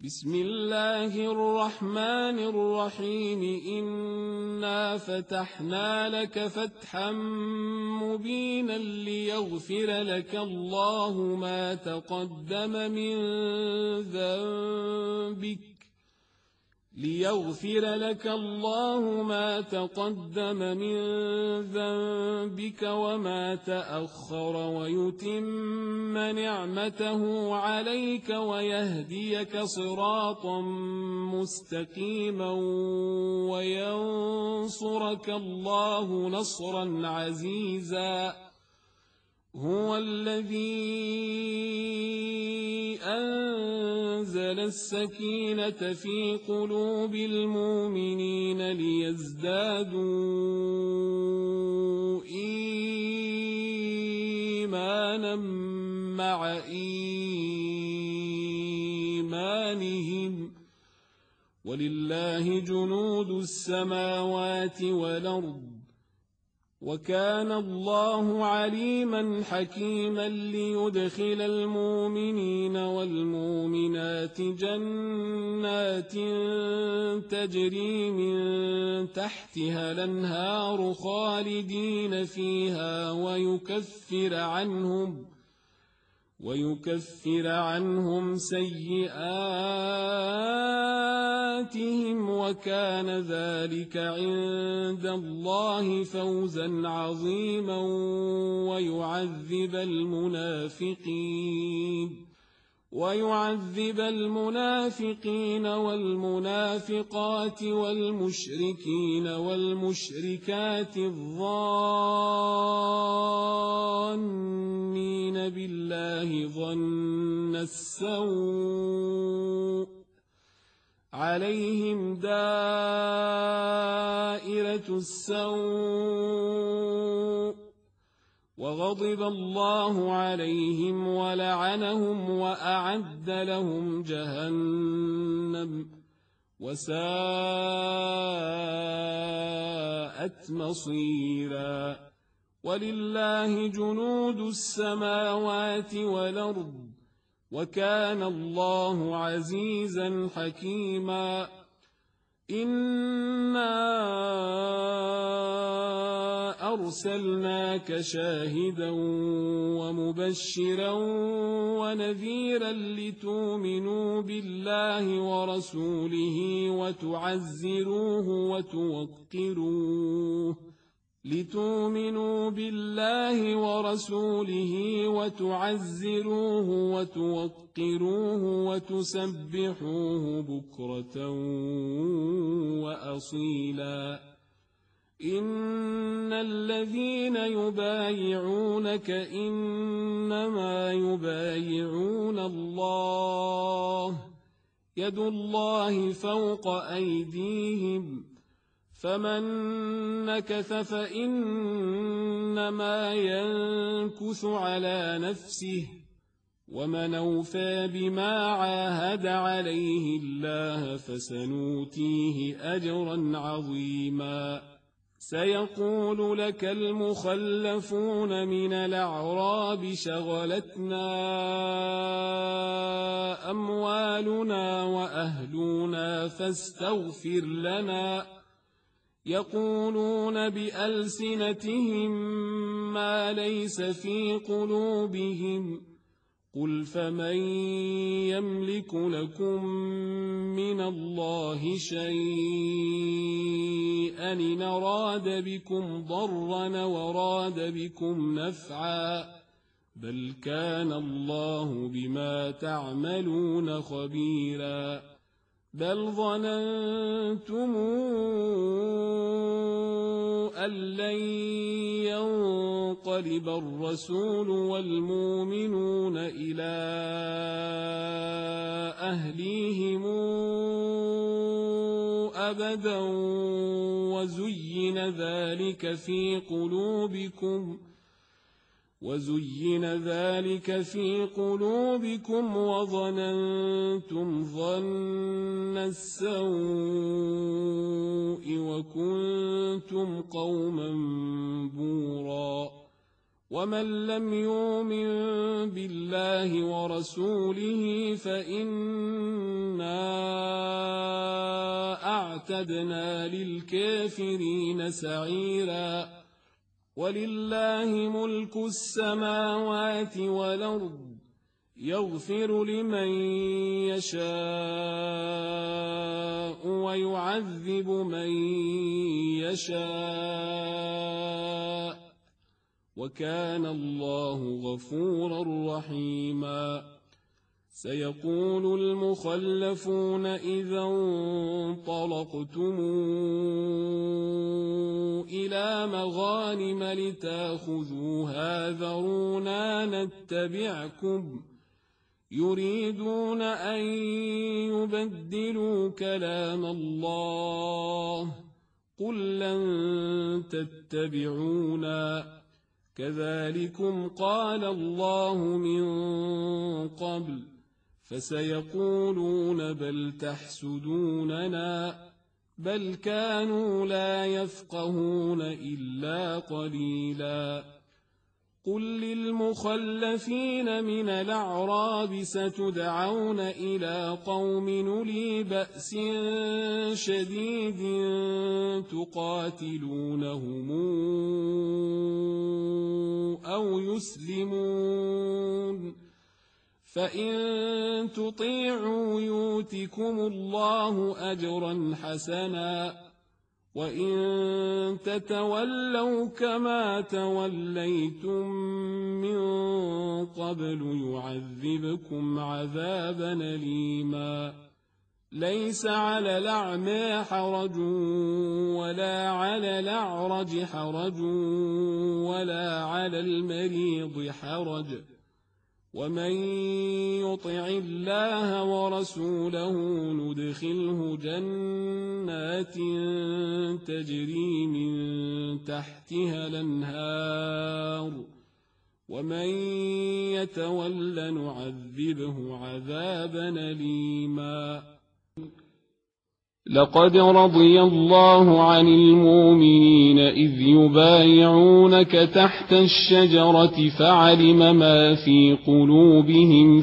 بسم الله الرحمن الرحيم إنا فتحنا لك فتحا مبينا ليغفر لك الله ما تقدم من ذنبك وما تأخر ويتم نعمته عليك ويهديك صراطا مستقيما وينصرك الله نصرا عزيزا. هو الذي أنزل السكينة في قلوب المؤمنين ليزدادوا إيمانا مع إيمانهم ولله جنود السماوات والأرض وكان الله عليما حكيما. ليدخل المؤمنين والمؤمنات جنات تجري من تحتها الأنهار خالدين فيها ويكفر عنهم سيئاتهم وكان ذلك عند الله فوزا عظيما. ويعذب المنافقين والمنافقات والمشركين والمشركات الظانين بالله ظن السوء عليهم دائرة السوء وغضب الله عليهم ولعنهم وأعد لهم جهنم وساءت مصيرا. ولله جنود السماوات والأرض وكان الله عزيزا حكيما. إنا أرسلناك شاهدا ومبشرا ونذيرا لتؤمنوا بالله ورسوله وتعزروه وتوقروه وتسبحوه بكرة وأصيلا. إن الذين يبايعونك إنما يبايعون الله يد الله فوق أيديهم فمن نكث فإنما ينكث على نفسه ومن أوفى بما عاهد عليه الله فسنؤتيه أجرا عظيما. سيقول لك المخلفون من الأعراب شغلتنا أموالنا وأهلنا فاستغفر لنا. يقولون بألسنتهم ما ليس في قلوبهم قل فمن يملك لكم من الله شيئا إن أراد بكم ضرا وراد بكم نفعا بل كان الله بما تعملون خبيرا. بل ظننتم أن لن ينقلب الرسول والمؤمنون إلى أهليهم أبدا وزين ذلك في قلوبكم وظننتم ظن السوء وكنتم قوما بورا. ومن لم يؤمن بالله ورسوله فإنا أعتدنا للكافرين سعيرا ولله ملك السماوات والأرض يغفر لمن يشاء ويعذب من يشاء وكان الله غفورا رحيما سيقول المخلفون إذا انطلقتم إلى مغانم لتاخذوها ذرونا نتبعكم يريدون أن يبدلوا كلام الله قل لن تتبعونا كذلكم قال الله من قبل فسيقولون بل تحسدوننا بل كانوا لا يفقهون إلا قليلا قل للمخلفين من الأعراب ستدعون إلى قوم أولي بأس شديد تقاتلونهم أو يسلمون فإن تطيعوا يؤتكم الله أجرا حسنا وإن تتولوا كما توليتم من قبل يعذبكم عذابا أليما ليس على الأعمى حرج ولا على الأعرج حرج ولا على المريض حرج ومن يطع الله ورسوله ندخله جنات تجري من تحتها الأنهار ومن يتول نعذبه عذابا أليما لقد رضي الله عن المؤمنين إذ يبايعونك تحت الشجرة فعلم ما في قلوبهم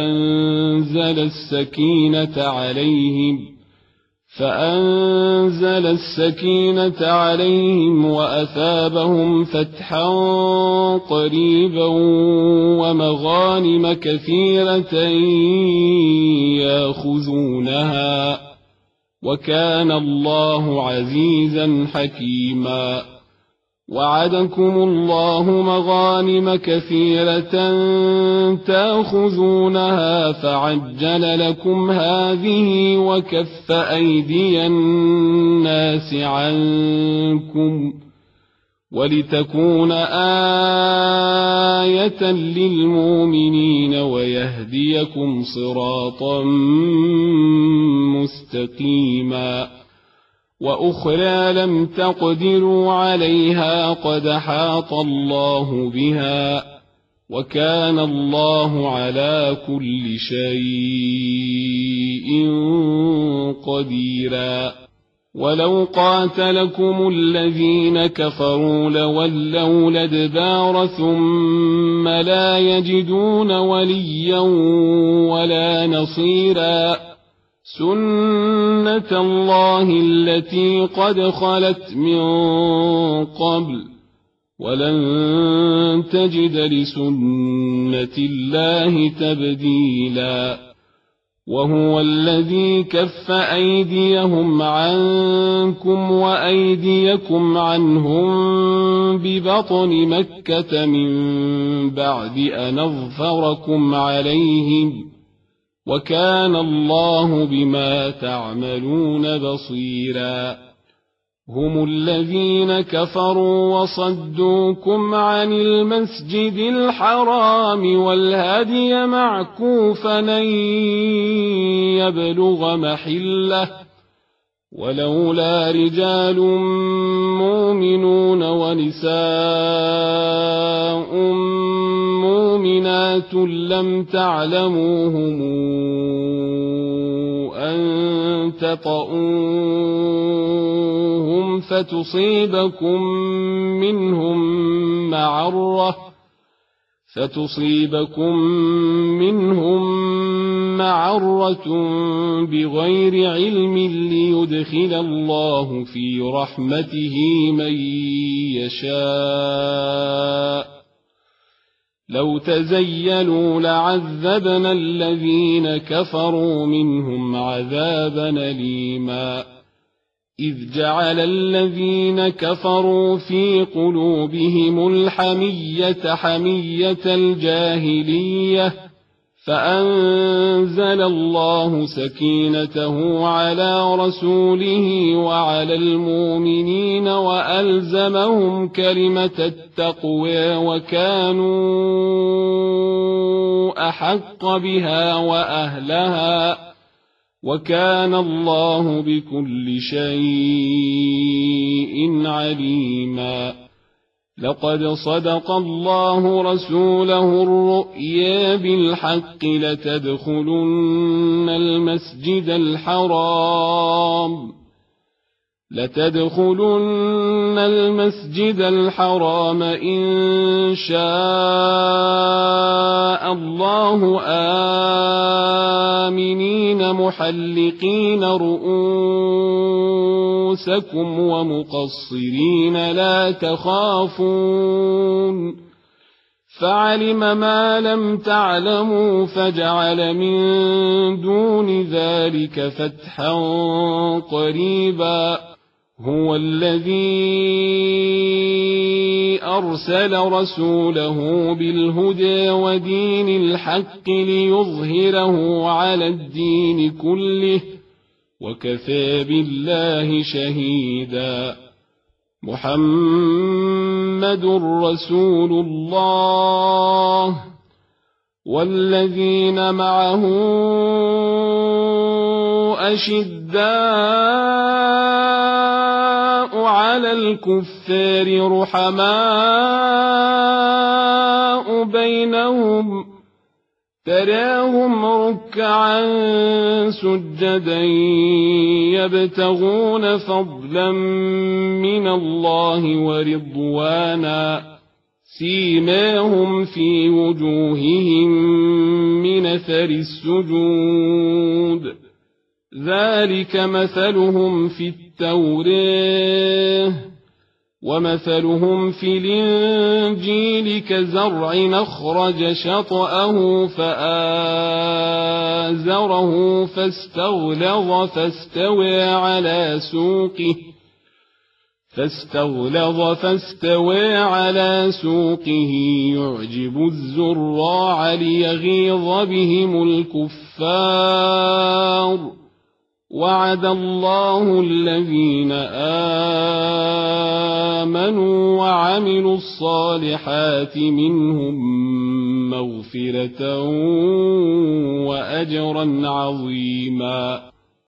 فأنزل السكينة عليهم وأثابهم فتحا قريبا ومغانم كثيرة يأخذونها وكان الله عزيزا حكيما وعدكم الله مغانم كثيرة تأخذونها فعجل لكم هذه وكف أيدي الناس عنكم ولتكون آية للمؤمنين ويهديكم صراطا مستقيما وأخرى لم تقدروا عليها قد حاط الله بها وكان الله على كل شيء قديرا ولو قاتلكم الذين كفروا لولوا الأدبار ثم لا يجدون وليا ولا نصيرا سنة الله التي قد خلت من قبل ولن تجد لسنة الله تبديلا وهو الذي كف أيديهم عنكم وأيديكم عنهم ببطن مكة من بعد أن أظفركم عليهم وكان الله بما تعملون بصيرا هم الذين كفروا وصدوكم عن المسجد الحرام والهدي معكوفا أن يبلغ محله ولولا رجال مؤمنون ونساء مؤمنات لم تعلموهم أن تطؤوهم فتصيبكم منهم معرة بغير علم ليدخل الله في رحمته من يشاء لو تزيلوا لعذبنا الذين كفروا منهم عذابا أليما إذ جعل الذين كفروا في قلوبهم الحمية حمية الجاهلية فأنزل الله سكينته على رسوله وعلى المؤمنين وألزمهم كلمة التقوى وكانوا أحق بها وأهلها وكان الله بكل شيء عليما لقد صدق الله رسوله الرؤيا بالحق لتدخلن المسجد الحرام إن شاء الله آمنين محلقين رؤوسكم ومقصرين لا تخافون فعلم ما لم تعلموا فجعل من دون ذلك فتحا قريبا هو الذي أرسل رسوله بالهدى ودين الحق ليظهره على الدين كله وكفى بالله شهيدا محمد رسول الله والذين معه أشداء على الكفار رحماء بينهم تراهم ركعا سجدا يبتغون فضلا من الله ورضوانا سيماهم في وجوههم من أثر السجود ذلك مثلهم في التوراة ومثلهم في الإنجيل كزرع أخرج شطأه فآزره فاستغلظ فاستوى على سوقه يعجب الزراع ليغيظ بهم الكفار وعد الله الذين آمنوا وعملوا الصالحات منهم مغفرة وأجرا عظيما